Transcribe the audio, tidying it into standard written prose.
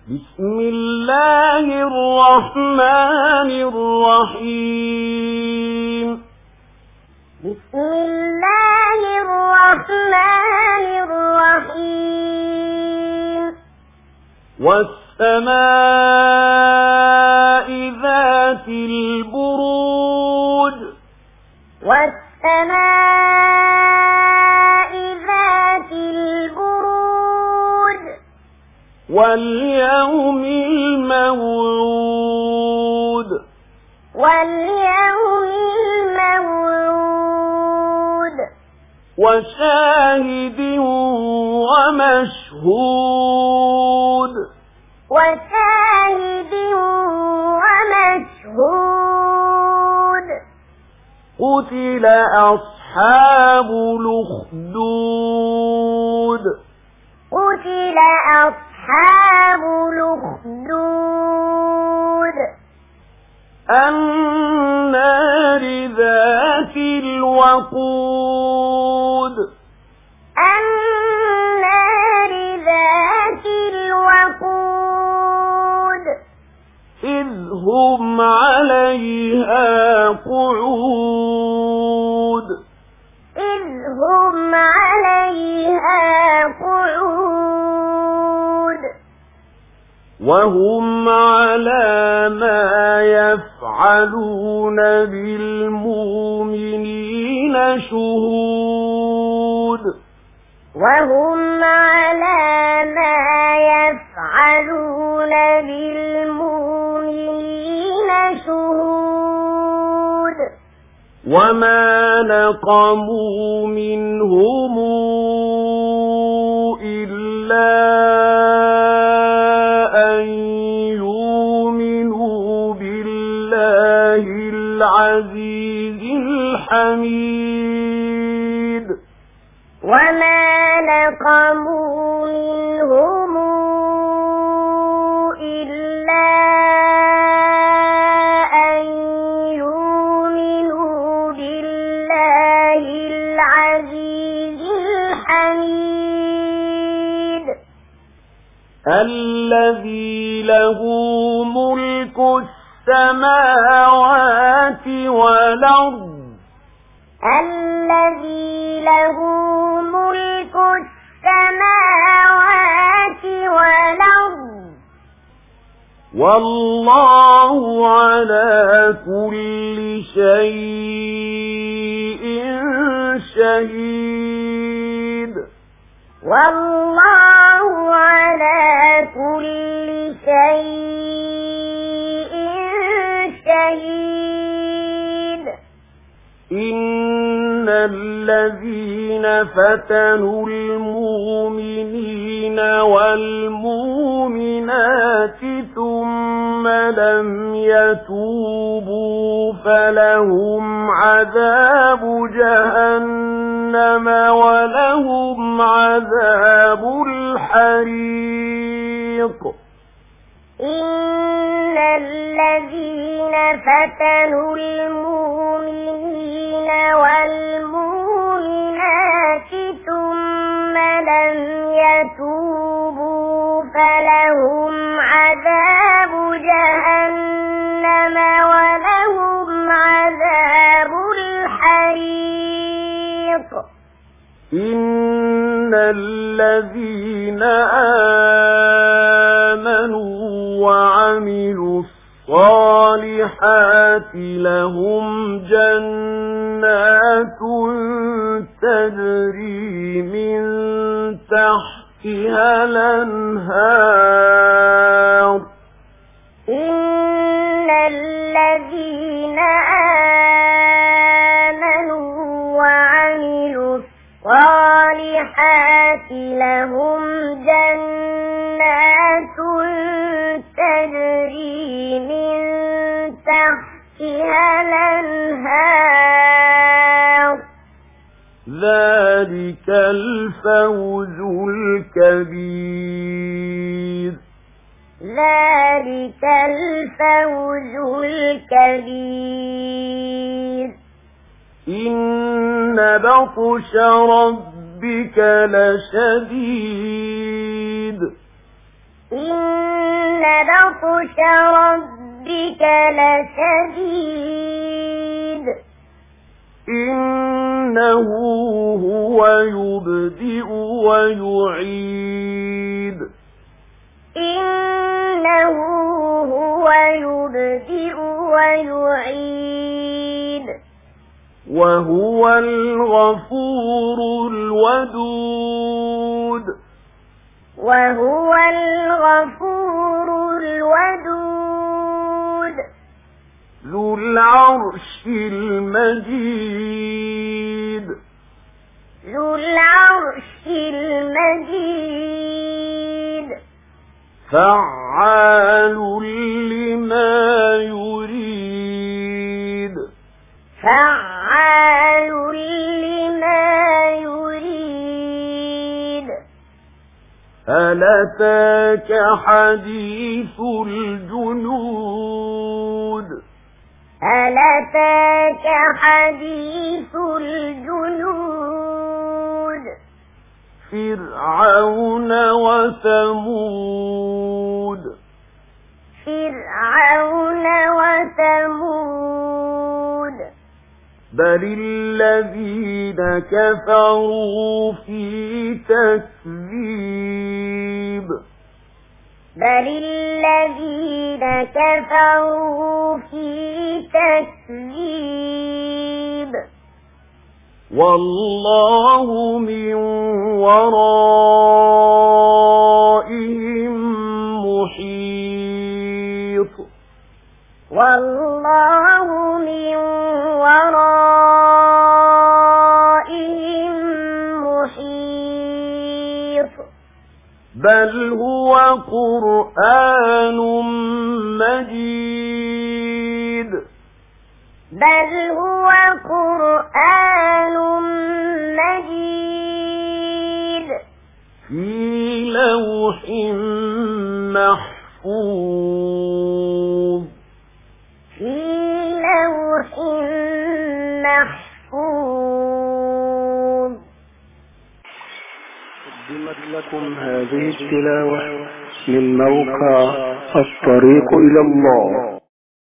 بسم الله الرحمن الرحيم بسم الله الرحمن الرحيم والسماء ذات البروج والسماء ذات البروج واليوم الموعود واليوم الموعود وشاهد ومشهود وشاهد ومشهود قتل أصحاب الأخدود قتل أصحاب الأخدود النار ذات الوقود النار ذات الوقود إذ هم عليها قعود إذ هم عليها قعود وهم على ما يفعلون بالمؤمنين شهود وهم على ما يفعلون بالمؤمنين شهود وما نقموا منهم إلا أن يؤمنوا بالله العزيز الحميد وما نقموا منهم إلا أن يؤمنوا بالله العزيز الحميد الذي له ملك السماوات والأرض الذي له ملك السماوات والأرض والله على كل شيء شهيد والله على كل شيء شهيد إن الذين فتنوا المؤمنين والمؤمنات ثم لم يتوبوا فلهم عذاب جهنم ولهم عذاب الحريق إن الذين فتنوا المؤمنين والمؤمنات ثم لم يتوبوا فلهم عذاب جهنم ولهم عذاب الحريق إن الذين آمنوا وعملوا الصالحات لهم جنات تجري من تحتها الأنهار إن الذين آمنوا وعملوا الصالحات لهم جنات تجري من تحتها الأنهار ذلك الفوز الكبير ذلك الفوز الكبير إن بطش ربك لشديد إن بطش ربك لشديد إنه هو يبدئ ويعيد إنه هو يبدئ ويعيد وهو الغفور الودود وهو الغفور الودود ذو العرش المجيد ذو العرش المجيد فعال لما يريد فعال لما يريد هل أتاك حديث الجنود هل أتاك حديث الجنود فرعون وثمود فرعون وثمود بل الذين كفروا في تكذيب بل الذين كفروا في تكذيب والله من ورائهم محيط والله من ورائهم محيط بل هو قرآن مجيد بل هو قرآن مجيد في لوح محفوظ في لوح محفوظ. قدمت لكم هذه التلاوة من موقع الطريق إلى الله.